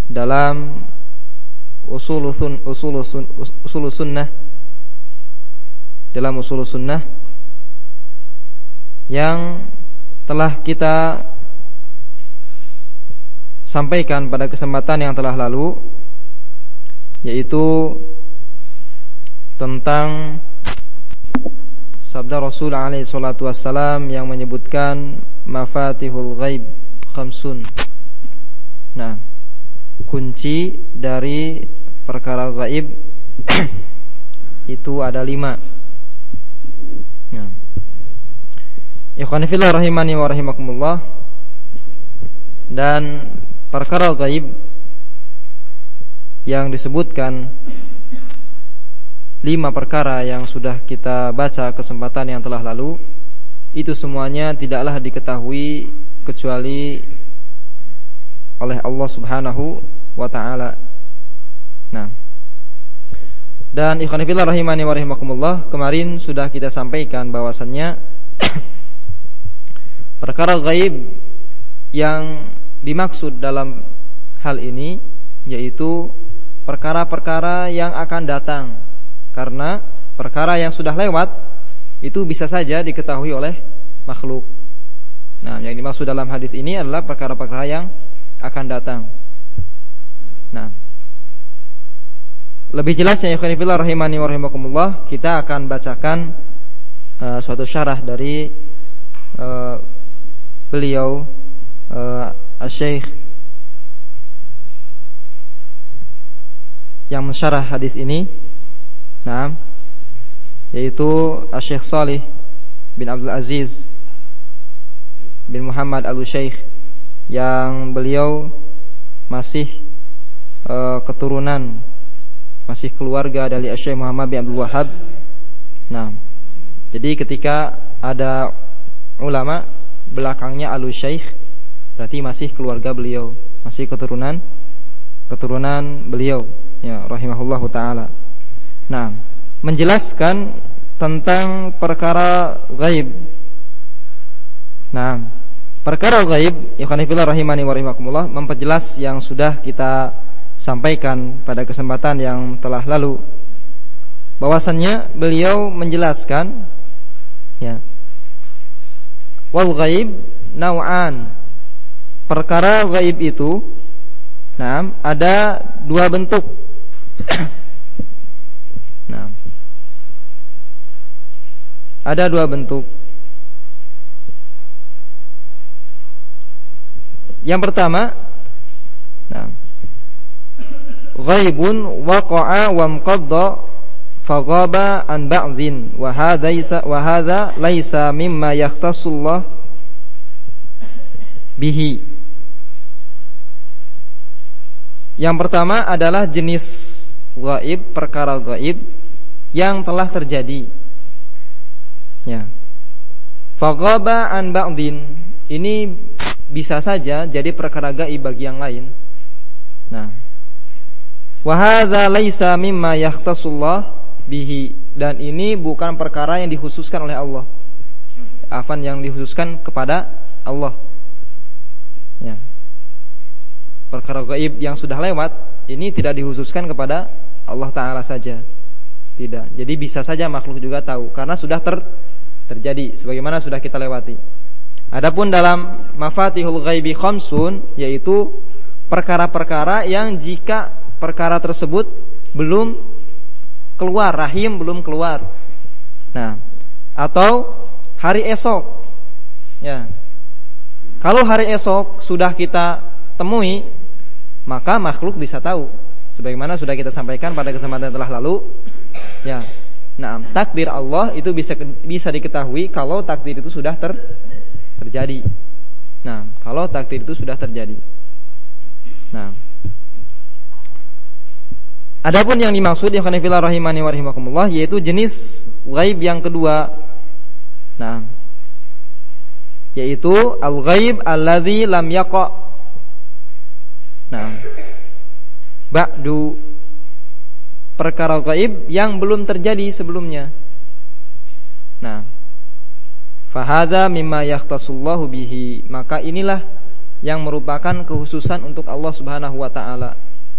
dalam usul sunnah, dalam usul sunnah yang telah kita sampaikan pada kesempatan yang telah lalu, yaitu tentang sabda Rasul alaihi salatu wassalam yang menyebutkan mafatihul ghaib khamsun. Nah, kunci dari perkara gaib itu ada 5. Nah, ikhwan fillah rahimani wa rahimakumullah. Dan perkara gaib yang disebutkan, 5 perkara yang sudah kita baca kesempatan yang telah lalu, itu semuanya tidaklah diketahui kecuali oleh Allah Subhanahu wa ta'ala. Nah, dan ikhwan fillah rahimani wa rahimakumullah, kemarin sudah kita sampaikan bahwasannya perkara gaib yang dimaksud dalam hal ini yaitu perkara-perkara yang akan datang. Karena perkara yang sudah lewat itu bisa saja diketahui oleh makhluk. Nah, yang dimaksud dalam hadis ini adalah perkara-perkara yang akan datang. Nah, lebih jelasnya ya khonifillah rahimani wa rahimakumullah, kita akan bacakan suatu syarah dari beliau Asy-Syaikh yang mensyarah hadis ini. Nah, yaitu Asy-Syaikh Shalih bin Abdul Aziz bin Muhammad Al-Syaikh, yang beliau masih keturunan, masih keluarga dari Asy-Syaikh Muhammad bin Abdul Wahhab. Nah, jadi ketika ada ulama belakangnya Al-Syaikh, berarti masih keluarga beliau, masih keturunan beliau, ya rahimahullahu taala. Nah, menjelaskan tentang perkara gaib. Nah, perkara gaib, ikhwan fillah rahimani wa rahimakumullah, memperjelas yang sudah kita sampaikan pada kesempatan yang telah lalu. Bahwasannya beliau menjelaskan, ya, wal gaib nau'an. Perkara gaib itu, nah, ada 2 bentuk. Nah, ada 2 bentuk. Yang pertama, nah, ghaibun waqa'a wa mqadda faghaba an ba'dhin wa hadha laisa mimma yakhtassullah bihi. Yang pertama adalah jenis gaib, perkara gaib yang telah terjadi. Ya. Faghaba an ba'dhin, ini bisa saja jadi perkara gaib bagi yang lain. Nah, wa hadza laisa mimma yakhtassullah bihi, dan ini bukan perkara yang dikhususkan oleh Allah. Afan, yang dikhususkan kepada Allah. Ya. Perkara gaib yang sudah lewat ini tidak dikhususkan kepada Allah Ta'ala saja, tidak. Jadi bisa saja makhluk juga tahu, karena sudah terjadi sebagaimana sudah kita lewati. Adapun dalam mafatihul ghaibi khamsun, yaitu perkara-perkara yang jika perkara tersebut belum keluar, rahim belum keluar. Nah, atau hari esok. Ya. Kalau hari esok sudah kita temui, maka makhluk bisa tahu, sebagaimana sudah kita sampaikan pada kesempatan yang telah lalu. Ya. Nah, takdir Allah itu bisa diketahui kalau takdir itu sudah terjadi. Nah, kalau takdir itu sudah terjadi. Nah, adapun yang dimaksud ya khonifillah rahimani wa rahimakumullah, yaitu jenis ghaib yang kedua. Nah, yaitu al-ghaib alladzi lam yaqa'. Nah, ba'du, perkara gaib yang belum terjadi sebelumnya. Nah, fahadza mimma yakhtassullahu bihi, maka inilah yang merupakan kekhususan untuk Allah Subhanahu wa taala.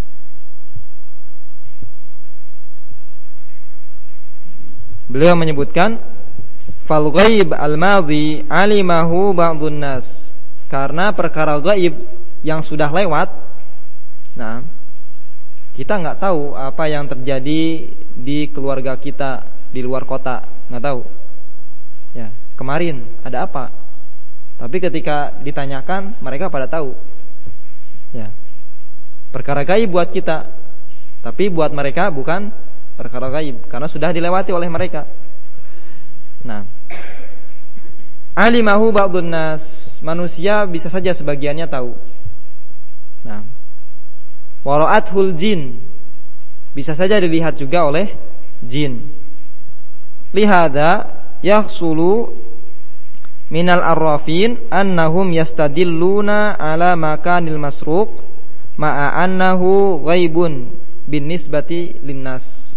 Beliau menyebutkan fal ghaib al-madhi alimahu ba'dun nas. Karena perkara gaib yang sudah lewat, nah, kita enggak tahu apa yang terjadi di keluarga kita di luar kota, enggak tahu. Ya, kemarin ada apa? Tapi ketika ditanyakan, mereka pada tahu. Ya. Perkara gaib buat kita, tapi buat mereka bukan perkara gaib karena sudah dilewati oleh mereka. Nah, alimahu ba'dun nas, manusia bisa saja sebagiannya tahu. Nah, wara'athul jin, bisa saja dilihat juga oleh jin. Lihada yahsulu minal arrafin annahum yastadilluna ala makanil masruq ma'a annahu ghaibun bin nisbati linnas.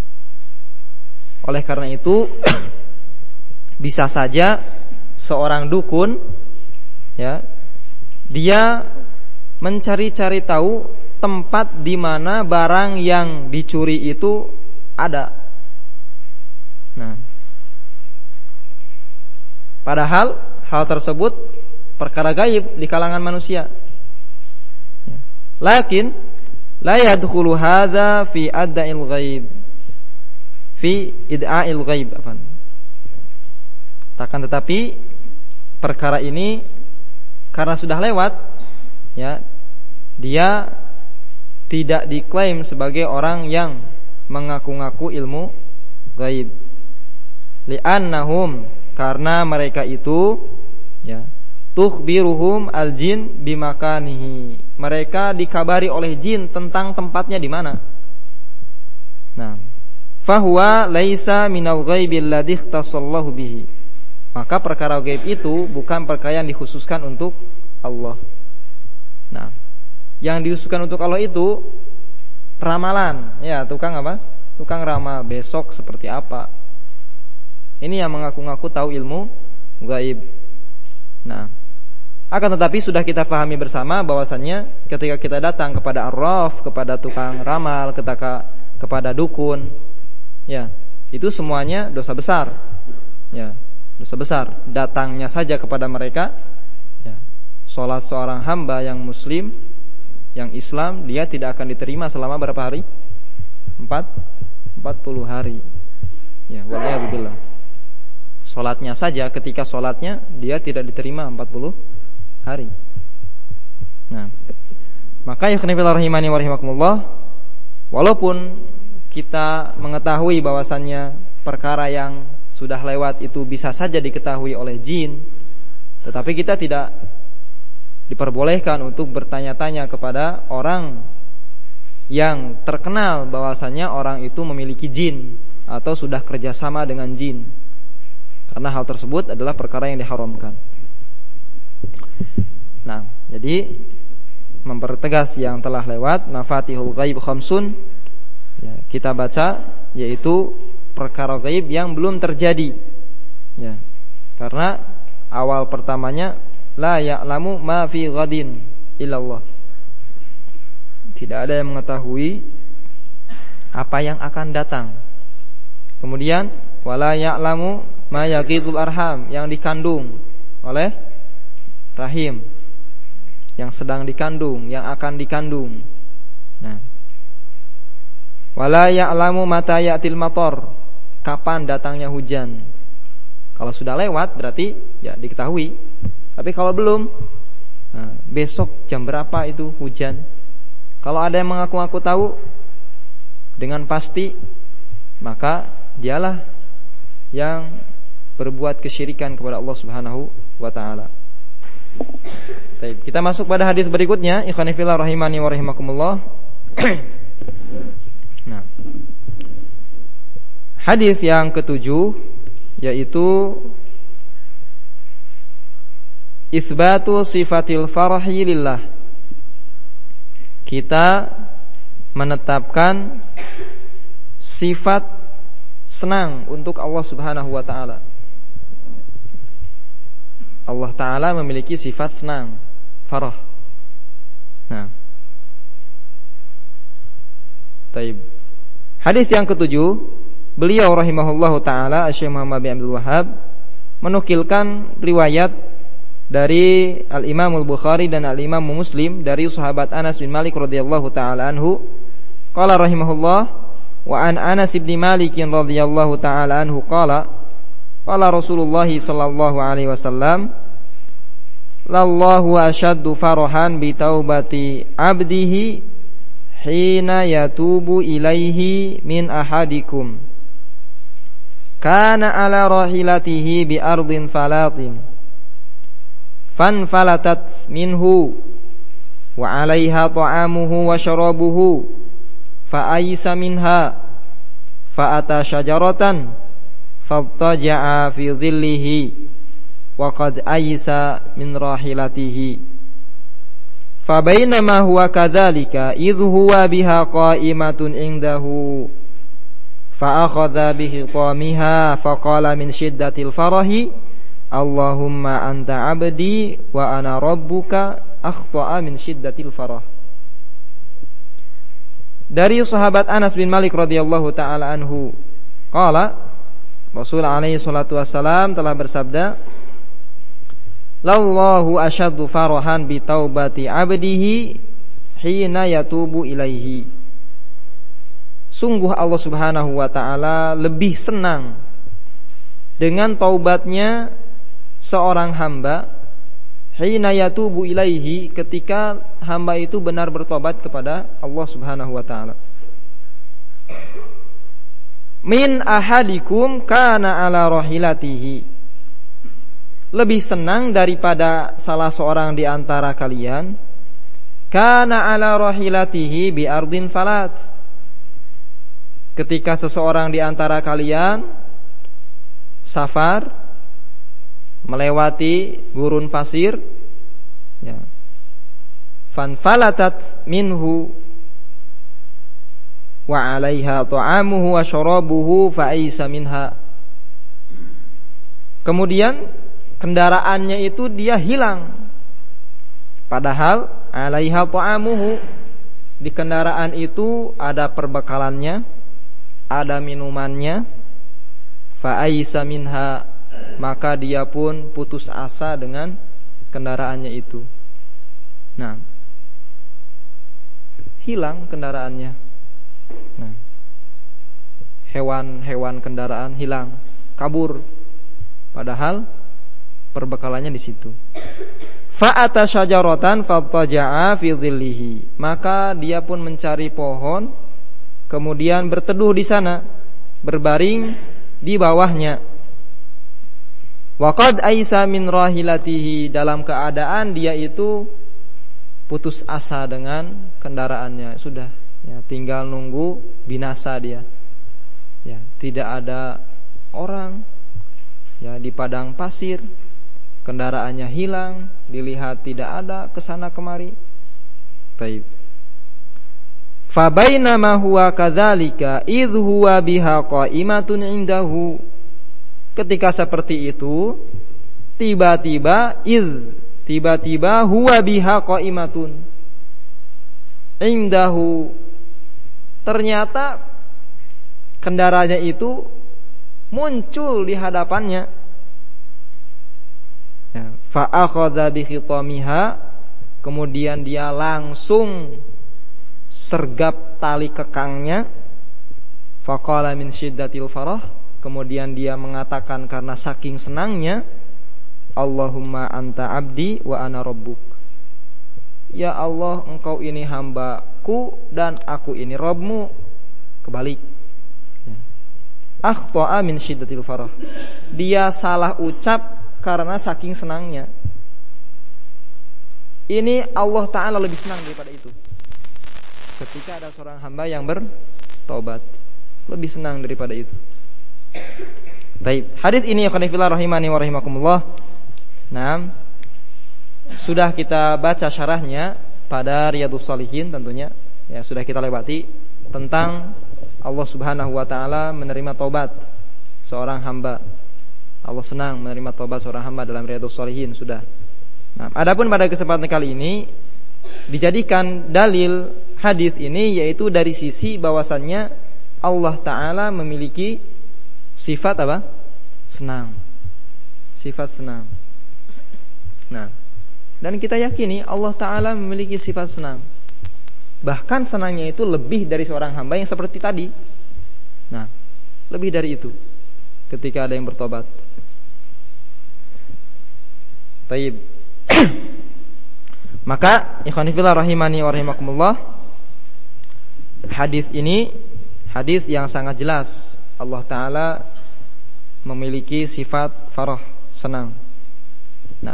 Oleh karena itu bisa saja seorang dukun, ya, dia mencari-cari tahu tempat di mana barang yang dicuri itu ada. Nah, padahal hal tersebut perkara gaib di kalangan manusia. Ya. Lakin la yadkhulu hadza fi adda'il ghaib, fi id'a'il ghaib, Akan tetapi perkara ini karena sudah lewat, ya, dia tidak diklaim sebagai orang yang mengaku-ngaku ilmu gaib. Li'annahum, karena mereka itu, ya, tukhbiruhum al-jin bimakanihi. Mereka dikabari oleh jin tentang tempatnya di mana. Nah, fahuwa laisa minal ghaibil ladzi ikhtassallahu bihi. Maka perkara gaib itu bukan perkara yang dikhususkan untuk Allah. Nah, yang dikhususkan untuk Allah itu ramalan, ya, tukang apa? Tukang ramal besok seperti apa. Ini yang mengaku-ngaku tahu ilmu gaib. Nah, akan tetapi sudah kita pahami bersama bahwasannya ketika kita datang kepada arraf, kepada tukang ramal, kepada dukun, ya, itu semuanya dosa besar. Ya, dosa besar. Datangnya saja kepada mereka, ya, sholat seorang hamba yang muslim, yang Islam, dia tidak akan diterima selama berapa hari? 40 hari. Ya, waliyadzubillah. Sholatnya saja, ketika sholatnya dia tidak diterima 40 hari. Nah, maka ya khonifillah rahimani wa rahimakumullah, walaupun kita mengetahui bahwasannya perkara yang sudah lewat itu bisa saja diketahui oleh jin, tetapi kita tidak diperbolehkan untuk bertanya-tanya kepada orang yang terkenal bahwasannya orang itu memiliki jin atau sudah kerjasama dengan jin, karena hal tersebut adalah perkara yang diharamkan. Nah, jadi mempertegas yang telah lewat, mafatihul ghaib khamsun, ya, kita baca, yaitu perkara gaib yang belum terjadi, ya, karena awal pertamanya la ya'lamu ma fi ghadin illallah, tidak ada yang mengetahui apa yang akan datang. Kemudian wala ya'lamu ma yaqidul arham, yang dikandung oleh rahim, yang sedang dikandung, yang akan dikandung. Nah, wala ya'lamu mata ya'til matar, kapan datangnya hujan. Kalau sudah lewat berarti ya diketahui. Tapi kalau belum, nah, besok jam berapa itu hujan. Kalau ada yang mengaku-ngaku tahu dengan pasti, maka dialah yang berbuat kesyirikan kepada Allah Subhanahu wa taala. Baik, kita masuk pada hadis berikutnya, ikhwani fillah rahimani wa rahimakumullah. Nah, hadis yang ketujuh yaitu itsbatu sifatil farhi lillah. Kita menetapkan sifat senang untuk Allah Subhanahu wa taala. Allah taala memiliki sifat senang. farah. Nah. Taib. Hadis yang ketujuh, beliau rahimahullahu taala Syekh Muhammad bin Abdul Wahhab menukilkan riwayat dari Al-Imam Al-Bukhari dan Al-Imam Muslim dari sahabat Anas bin Malik radhiyallahu taala anhu, qala rahimahullah, wa an Anas bin Malik radhiyallahu taala anhu qala qala Rasulullah sallallahu alaihi wasallam, lallahu ashaddu farahan bi taubati abdihi hina yatubu ilaihi min ahadikum kana ala rahilatihi bi ardin falatin fanfalatat minhu wa alaiha ta'amuhu wa syarabuhu fa aysa minha fa ata syajaratan fattaja'a fi dhillihi wa qad aysa min rahilatihi fa bainama huwa kadzalika idh huwa biha qa'imatun indahu fa akhadha bi khitamiha fa qala min shiddatil farahi Allahumma anta abdi wa ana rabbuka akhta'a min shiddatil farah. Dari sahabat Anas bin Malik radhiyallahu taala anhu qala Rasul alaihi salatu wassalam telah bersabda, lallahu asyaddu farahan bi taubati abdihi hina yatubu ilaihi. Sungguh Allah Subhanahu wa taala lebih senang dengan taubatnya seorang hamba hina yatubu ilaihi, ketika hamba itu benar bertobat kepada Allah Subhanahu wa taala. Min ahadikum kana ala rahilatihi, lebih senang daripada salah seorang di antara kalian kana ala rahilatihi bi ardin falat, ketika seseorang di antara kalian safar melewati gurun pasir, ya, fanfalatat minhu wa 'alaiha ta'amuhu wa syarabuhu fa aisa minha, kemudian kendaraannya itu dia hilang, padahal 'alaiha ta'amuhu, di kendaraan itu ada perbekalannya, ada minumannya, fa aisa minha, maka dia pun putus asa dengan kendaraannya itu. Nah, hilang kendaraannya. Nah, hewan kendaraan hilang, kabur, padahal perbekalannya di situ. Fa'ata syajaratan fattaja'a fi dhillihi, maka dia pun mencari pohon, kemudian berteduh di sana, berbaring di bawahnya. Wa qad aisa min rahilatihi, dalam keadaan dia itu putus asa dengan kendaraannya, sudah, ya, tinggal nunggu binasa dia. Ya, tidak ada orang, ya, di padang pasir, kendaraannya hilang, dilihat tidak ada kesana kemari. Taib. Fa bainama huwa kadzalika idh huwa biha qa'imatun indahu, ketika seperti itu tiba-tiba huwa biha qa'imatun indahu, ternyata kendaraannya itu muncul di hadapannya. Ya, fa akhadha bi khitamiha, kemudian dia langsung sergap tali kekangnya. Faqala min syiddatil farah, kemudian dia mengatakan karena saking senangnya, Allahumma anta abdi wa ana rabbuk, ya Allah, engkau ini hambaku dan aku ini Rabbmu. Kebalik, ya. Akhta'a min syiddatil farah, dia salah ucap karena saking senangnya. Ini Allah Ta'ala lebih senang daripada itu. Ketika ada seorang hamba yang bertobat, lebih senang daripada itu. Baik, hadis ini ya khonifillah rahimani wa rahimakumullah. Nah, sudah kita baca syarahnya pada Riyadhus Shalihin tentunya. Ya, sudah kita lewati tentang Allah Subhanahu wa taala menerima taubat seorang hamba. Allah senang menerima taubat seorang hamba dalam Riyadhus Shalihin sudah. Nah, adapun pada kesempatan kali ini dijadikan dalil hadis ini yaitu dari sisi bahwasannya Allah Ta'ala memiliki sifat apa? Senang. Sifat senang. Nah, dan kita yakini Allah Ta'ala memiliki sifat senang. Bahkan senangnya itu lebih dari seorang hamba yang seperti tadi. Nah, lebih dari itu ketika ada yang bertobat. Taib. Maka ikhwani fillah rahimani wa rahimakumullah, hadis ini hadis yang sangat jelas Allah Ta'ala memiliki sifat farah, senang. Nah,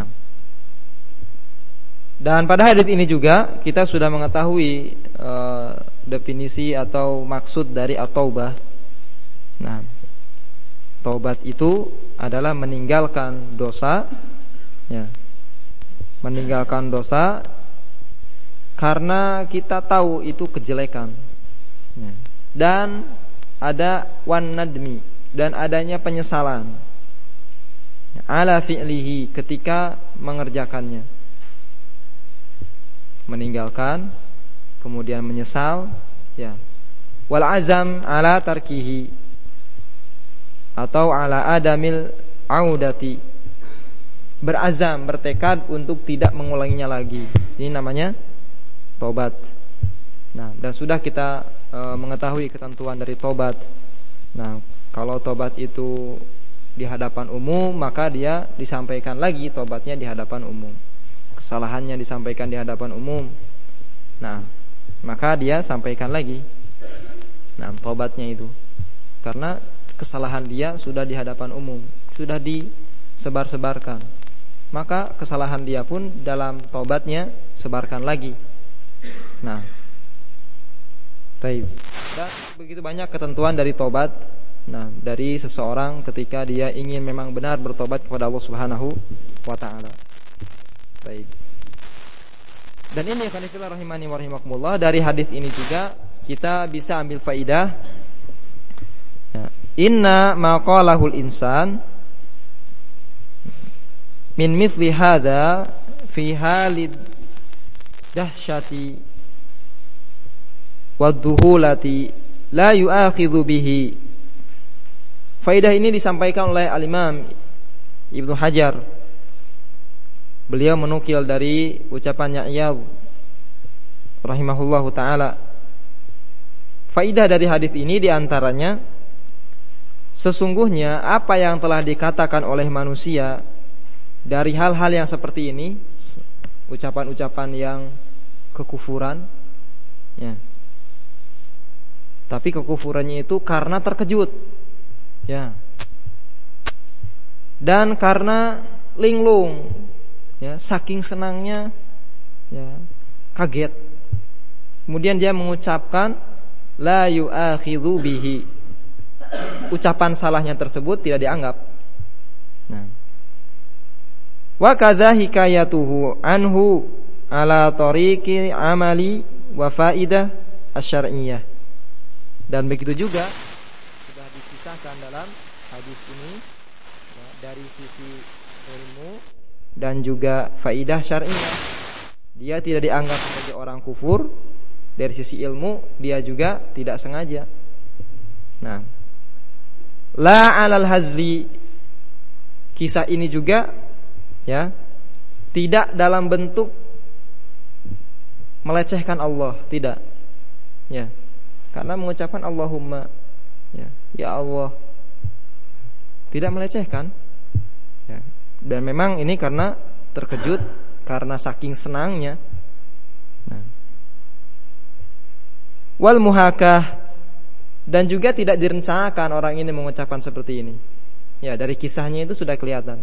dan pada hadis ini juga kita sudah mengetahui definisi atau maksud dari at-taubah. Nah, taubat itu adalah meninggalkan dosa, ya, meninggalkan dosa karena kita tahu itu kejelekan, ya. Dan ada wan nadmi, dan adanya penyesalan, ya, ala fi'lihi, ketika mengerjakannya. Meninggalkan kemudian menyesal, ya. Wal azam ala tarkihi, atau ala adamil audati, berazam, bertekad untuk tidak mengulanginya lagi. Ini namanya tobat. Nah, dan sudah kita mengetahui ketentuan dari tobat. Nah, kalau tobat itu di hadapan umum, maka dia disampaikan lagi tobatnya di hadapan umum. Kesalahannya disampaikan di hadapan umum. Nah, maka dia sampaikan lagi. Nah, tobatnya itu karena kesalahan dia sudah di hadapan umum, sudah disebar-sebarkan. Maka kesalahan dia pun dalam tobatnya sebarkan lagi. Nah, taib. Dan begitu banyak ketentuan dari tobat. Nah, dari seseorang ketika dia ingin memang benar bertobat kepada Allah Subhanahu wa taala. Taib. Dan ini khonifillah rahimani wa rahimakumullah, dari hadis ini juga kita bisa ambil faidah, ya, inna ma qalahul insan min mithli hadza fi halid dahsyati wadduhulati la yu'akhidhu bihi. Faidah ini disampaikan oleh Al-Imam Ibnu Hajar. Beliau menukil dari ucapannya Iyadh rahimahullahu taala. Faidah dari hadis ini diantaranya, sesungguhnya apa yang telah dikatakan oleh manusia dari hal-hal yang seperti ini, ucapan-ucapan yang kekufuran, ya. Tapi kekufurannya itu karena terkejut, ya, dan karena linglung, ya, saking senangnya, ya, kaget. Kemudian dia mengucapkan la yu'akhidhu bihi. Ucapan salahnya tersebut tidak dianggap. Nah, wa kadza hikayatuhu anhu ala tariqi amali wa faidah asy-syar'iyyah. Dan begitu juga sudah dikisahkan dalam hadis ini, ya, dari sisi ilmu dan juga faidah syar'iyyah. Dia tidak dianggap sebagai orang kufur. Dari sisi ilmu dia juga tidak sengaja. Nah, la alal hazli, kisah ini juga, ya, tidak dalam bentuk melecehkan Allah, tidak, ya, karena mengucapkan Allahumma, ya Allah, tidak melecehkan, ya. Dan memang ini karena terkejut, karena saking senangnya. Nah, wal muhakah, dan juga tidak direncanakan orang ini mengucapkan seperti ini. Ya, dari kisahnya itu sudah kelihatan.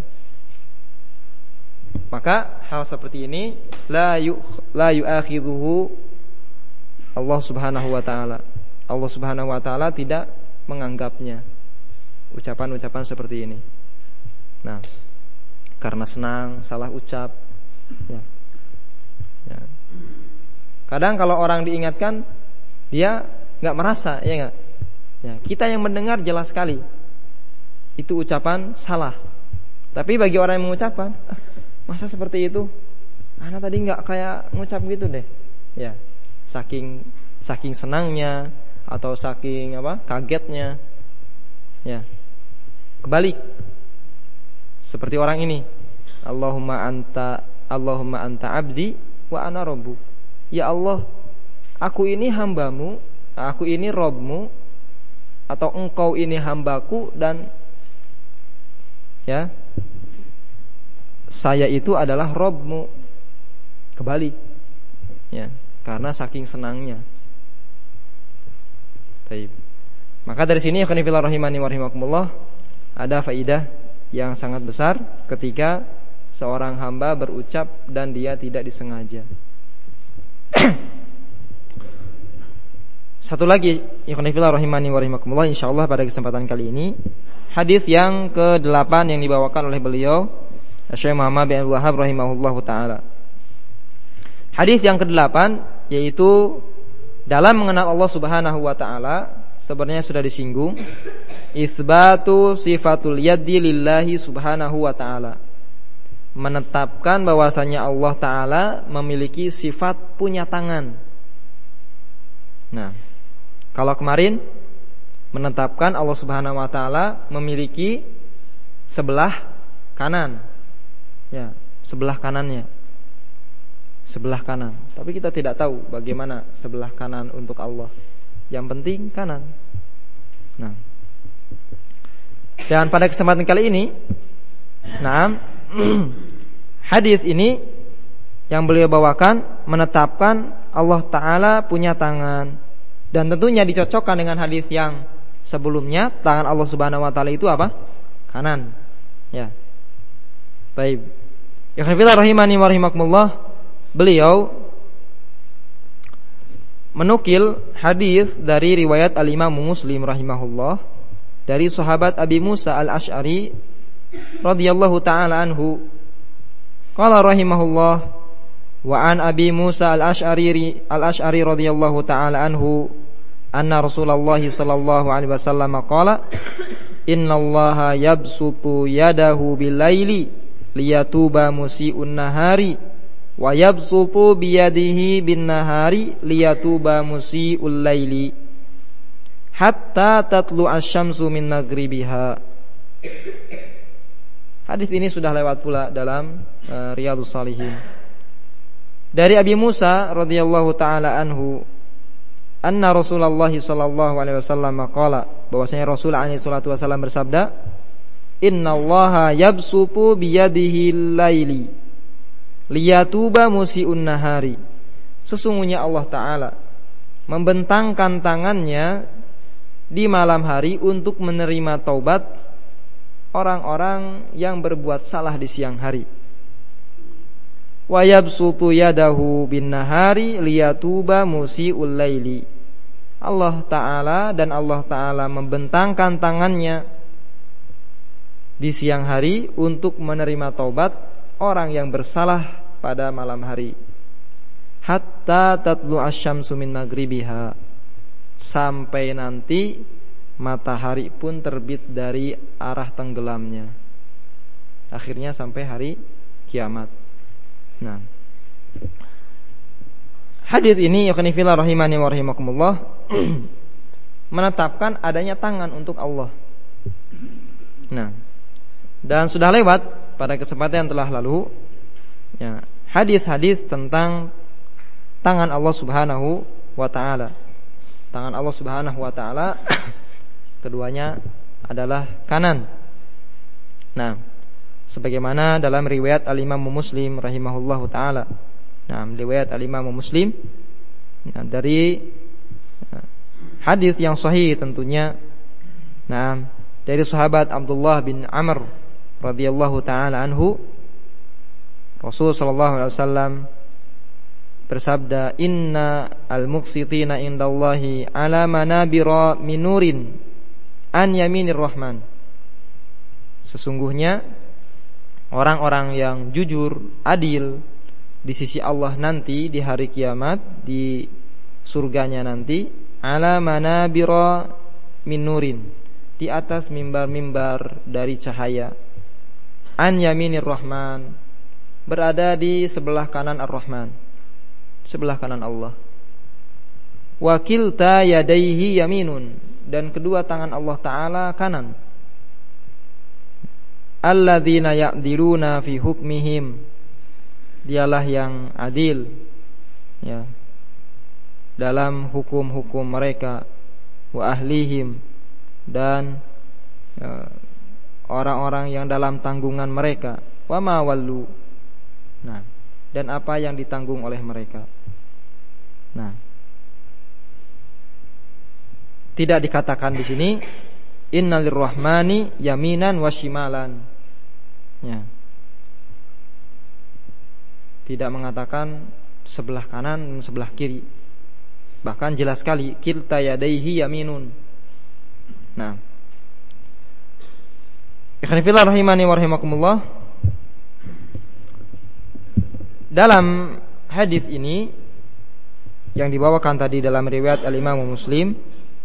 Maka hal seperti ini la yu'akhidhuhu Allah Subhanahu wa taala. Allah Subhanahu wa taala tidak menganggapnya ucapan-ucapan seperti ini. Nah, karena senang salah ucap, ya. Ya. Kadang kalau orang diingatkan dia enggak merasa, ya enggak? Ya, kita yang mendengar jelas sekali itu ucapan salah. Tapi bagi orang yang mengucapkan, masa seperti itu? Ana tadi nggak kayak ngucap gitu deh. Ya, saking senangnya atau saking kagetnya. Ya, kebalik. Seperti orang ini. Allahumma anta abdi wa ana rabbu. Ya Allah, aku ini hambamu, aku ini Robmu, atau engkau ini hambaku, dan ya, saya itu adalah Robmu. Kebalik. Ya, karena saking senangnya. Baik. Maka dari sini ikhwan fillah rahimani wa rahimakumullah, ada faidah yang sangat besar ketika seorang hamba berucap dan dia tidak disengaja. Satu lagi ikhwan fillah rahimani wa rahimakumullah, insyaallah pada kesempatan kali ini hadis yang ke-8 yang dibawakan oleh beliau Syekh Muhammad bin Abdul Wahhab rahimahullahu taala. Hadis yang ke-8 yaitu dalam mengenal Allah Subhanahu wa taala, sebenarnya sudah disinggung, itsbatu sifatul yaddi lillahi subhanahu wa ta'ala, menetapkan bahwasanya Allah Ta'ala memiliki sifat punya tangan. Nah, kalau kemarin menetapkan Allah Subhanahu wa Ta'ala memiliki sebelah kanan, ya, sebelah kanannya, sebelah kanan. Tapi kita tidak tahu bagaimana sebelah kanan untuk Allah. Yang penting kanan. Nah, dan pada kesempatan kali ini, hadis ini yang beliau bawakan menetapkan Allah Ta'ala punya tangan, dan tentunya dicocokkan dengan hadis yang sebelumnya, tangan Allah Subhanahu wa Ta'ala itu apa? Kanan. Ya. Baik. Ya khafillah rahimani wa rahimakumullah, beliau menukil hadis dari riwayat Al-Imam Muslim rahimahullah dari sahabat Abi Musa Al-Asy'ari radhiyallahu taala anhu. Qala rahimahullah, wa an Abi Musa Al-Asy'ari radhiyallahu taala anhu anna Rasulullah sallallahu alaihi wasallam qala innallaha yabsutu yadahu bil-laili liyatuba musii'un nahari wa yabsutu biyadihi bin nahari liyatuba musii'ul laili hatta tatlu asy-syamsu min maghribiha. Hadis ini sudah lewat pula dalam Riyadhus Shalihin. Dari Abi Musa radhiyallahu taala anhu, anna Rasulullah sallallahu alaihi wasallam qala, bahwasanya Rasul alaihi salatu wasallam bersabda, innallaha yabsutu biyadihi al-laili liyatuba musii'un nahari. Sesungguhnya Allah Ta'ala membentangkan tangannya di malam hari untuk menerima taubat orang-orang yang berbuat salah di siang hari. Wa yabsutu yadahu bin nahari liyatuba musii'ul laili. Allah Ta'ala membentangkan tangannya di siang hari untuk menerima taubat orang yang bersalah pada malam hari. Hatta tatlu asy-syamsu min maghribiha, sampai nanti matahari pun terbit dari arah tenggelamnya. Akhirnya sampai hari kiamat. Nah, hadis ini yakhni fillah rahimani wa rahimakumullah menetapkan adanya tangan untuk Allah. Nah, dan sudah lewat pada kesempatan yang telah lalu, ya, hadis-hadis tentang tangan Allah Subhanahu wa Ta'ala. Tangan Allah Subhanahu wa Ta'ala keduanya adalah kanan. Nah, sebagaimana dalam riwayat Al-Imam Muslim rahimahullahu taala. Nah, riwayat Al-Imam Muslim, nah, dari hadis yang sahih tentunya. Nah, dari sahabat Abdullah bin Amr radhiyallahu taala anhu, Rasul sallallahu alaihi wasallam bersabda, inna al-muqsitina indallahi ala manabira min nurin an yaminir rahman. Sesungguhnya orang-orang yang jujur, adil di sisi Allah nanti di hari kiamat, di surganya nanti, ala manabira min nurin, di atas mimbar-mimbar dari cahaya, an yaminir rahman, berada di sebelah kanan Ar-Rahman, sebelah kanan Allah. Wa kilta yadayhi yaminun, dan kedua tangan Allah Ta'ala kanan. Alladzina ya'diluna fi hukmihim, dialah yang adil, ya, dalam hukum-hukum mereka. Wa ahlihim, dan orang-orang yang dalam tanggungan mereka. Wa ma wallu, nah, dan apa yang ditanggung oleh mereka. Nah, tidak dikatakan di sini innalir rahmani yaminan wa shimalan, ya. Tidak mengatakan sebelah kanan dan sebelah kiri. Bahkan jelas sekali kilta yadaihi yaminun. Nah, ikhwan fillah rahimani wa rahimakumullah, dalam hadis ini yang dibawakan tadi dalam riwayat Al-Imam Muslim,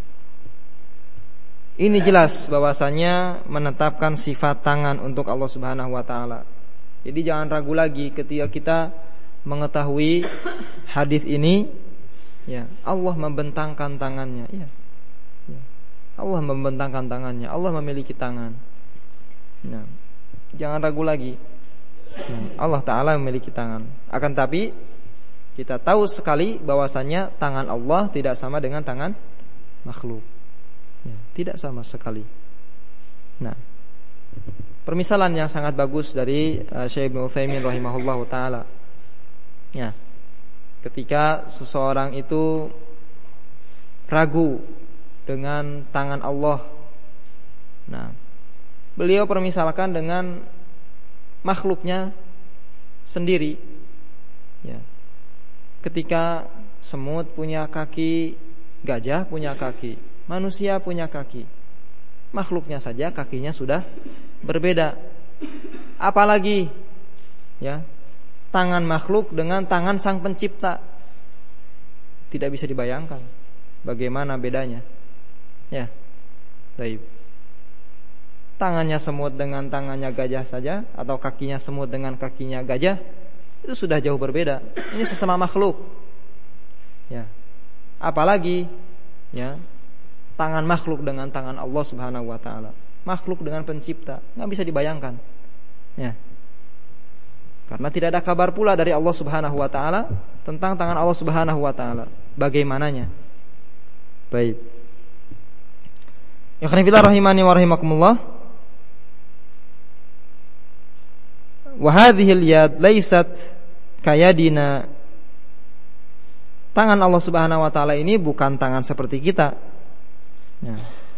ini jelas bahwasanya menetapkan sifat tangan untuk Allah Subhanahu wa taala. Jadi jangan ragu lagi ketika kita mengetahui hadis ini, ya, Allah membentangkan tangannya, ya. Ya. Allah membentangkan tangannya, Allah memiliki tangan. Nah, jangan ragu lagi. Allah Ta'ala memiliki tangan. Akan tapi kita tahu sekali bahwasanya tangan Allah tidak sama dengan tangan makhluk, ya, tidak sama sekali. Nah, permisalan yang sangat bagus dari Syekh Ibnu Utsaimin rahimahullahu taala, ya, ketika seseorang itu ragu dengan tangan Allah, nah, beliau permisalkan dengan makhluknya sendiri, ya. Ketika semut punya kaki, gajah punya kaki, manusia punya kaki, makhluknya saja kakinya sudah berbeda, apalagi, ya, tangan makhluk dengan tangan sang pencipta. Tidak bisa dibayangkan bagaimana bedanya, ya. Baik. Tangannya semut dengan tangannya gajah saja, atau kakinya semut dengan kakinya gajah, itu sudah jauh berbeda. Ini sesama makhluk, ya. Apalagi, ya, tangan makhluk dengan tangan Allah Subhanahu wa taala, makhluk dengan pencipta, nggak bisa dibayangkan, ya. Karena tidak ada kabar pula dari Allah Subhanahu wa taala tentang tangan Allah Subhanahu wa taala, bagaimananya. Baik. Ya khonifillah rahimani wa rahimakumullah. Wa hadhil yad laysat kayadina. Tangan Allah Subhanahu wa taala ini bukan tangan seperti kita, ya.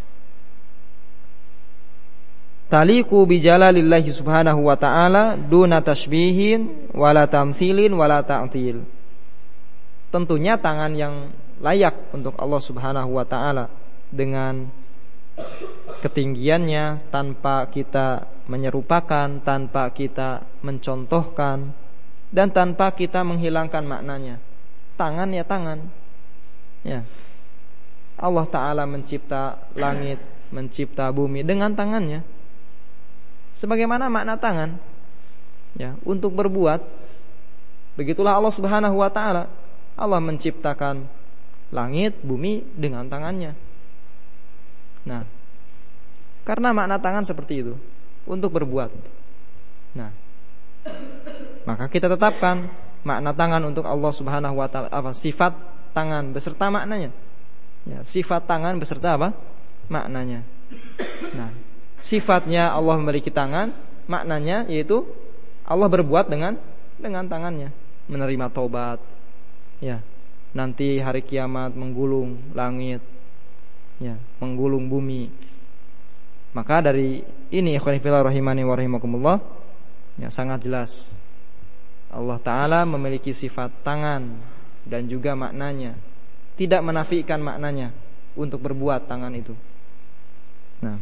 Taliqu bi jalalillahi subhanahu wa ta'ala duna tashbihin wala tamthilin wala ta'til. Tentunya tangan yang layak untuk Allah Subhanahu wa ta'ala dengan ketinggiannya, tanpa kita menyerupakan, tanpa kita mencontohkan, dan tanpa kita menghilangkan maknanya. Tangan ya tangan, ya. Allah Ta'ala mencipta langit, mencipta bumi dengan tangannya, sebagaimana makna tangan, ya, untuk berbuat. Begitulah Allah Subhanahu wa ta'ala. Allah menciptakan langit, bumi dengan tangannya. Nah, karena makna tangan seperti itu, untuk berbuat. Nah, maka kita tetapkan makna tangan untuk Allah Subhanahu wa ta'ala, apa? Sifat tangan beserta maknanya, ya, sifat tangan beserta apa? Maknanya. Nah, sifatnya Allah memiliki tangan, maknanya yaitu Allah berbuat dengan tangannya, menerima taubat, ya, nanti hari kiamat menggulung langit, ya, menggulung bumi. Maka dari ini ikhwan fillah rahimani wa rahimakumullah, ya, sangat jelas Allah Ta'ala memiliki sifat tangan dan juga maknanya, tidak menafikan maknanya untuk berbuat tangan itu. Nah,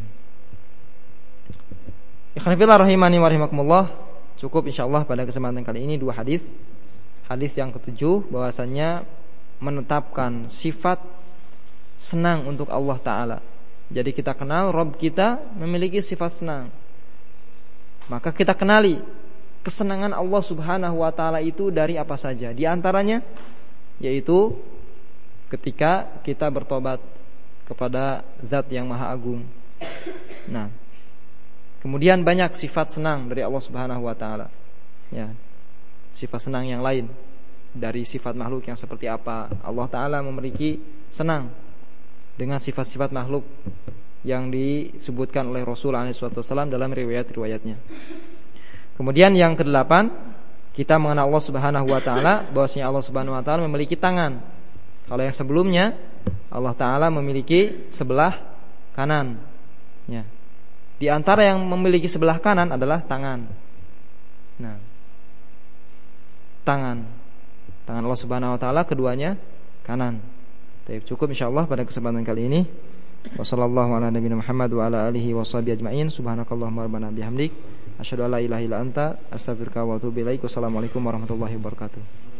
ikhwan fillah rahimani wa rahimakumullah, cukup insyaallah pada kesempatan kali ini 2 hadis. Hadis yang ke-7 bahwasanya menetapkan sifat senang untuk Allah Ta'ala. Jadi kita kenal Rabb kita memiliki sifat senang, maka kita kenali kesenangan Allah Subhanahu wa taala itu dari apa saja. Di antaranya yaitu ketika kita bertobat kepada Zat yang Maha Agung. Nah, kemudian banyak sifat senang dari Allah Subhanahu wa taala. Ya. Sifat senang yang lain dari sifat makhluk yang seperti apa? Allah taala memiliki senang dengan sifat-sifat makhluk yang disebutkan oleh Rasul SAW dalam riwayat-riwayatnya. Kemudian yang kedelapan, kita mengenal Allah Subhanahu wa taala bahwasanya Allah Subhanahu wa taala memiliki tangan. Kalau yang sebelumnya Allah taala memiliki sebelah kanan. Ya. Di antara yang memiliki sebelah kanan adalah tangan. Nah, tangan Allah Subhanahu wa taala keduanya kanan. Baik, cukup insyaallah pada kesempatan kali ini. Wassallallahu ala nabiyina Muhammad wa ala alihi washabihi ajmain. Subhanakallahumma rabbana bihamdik asyhadu an la ilaha illa anta astaghfiruka wa atubu ilaik. Wassalamualaikum warahmatullahi wabarakatuh.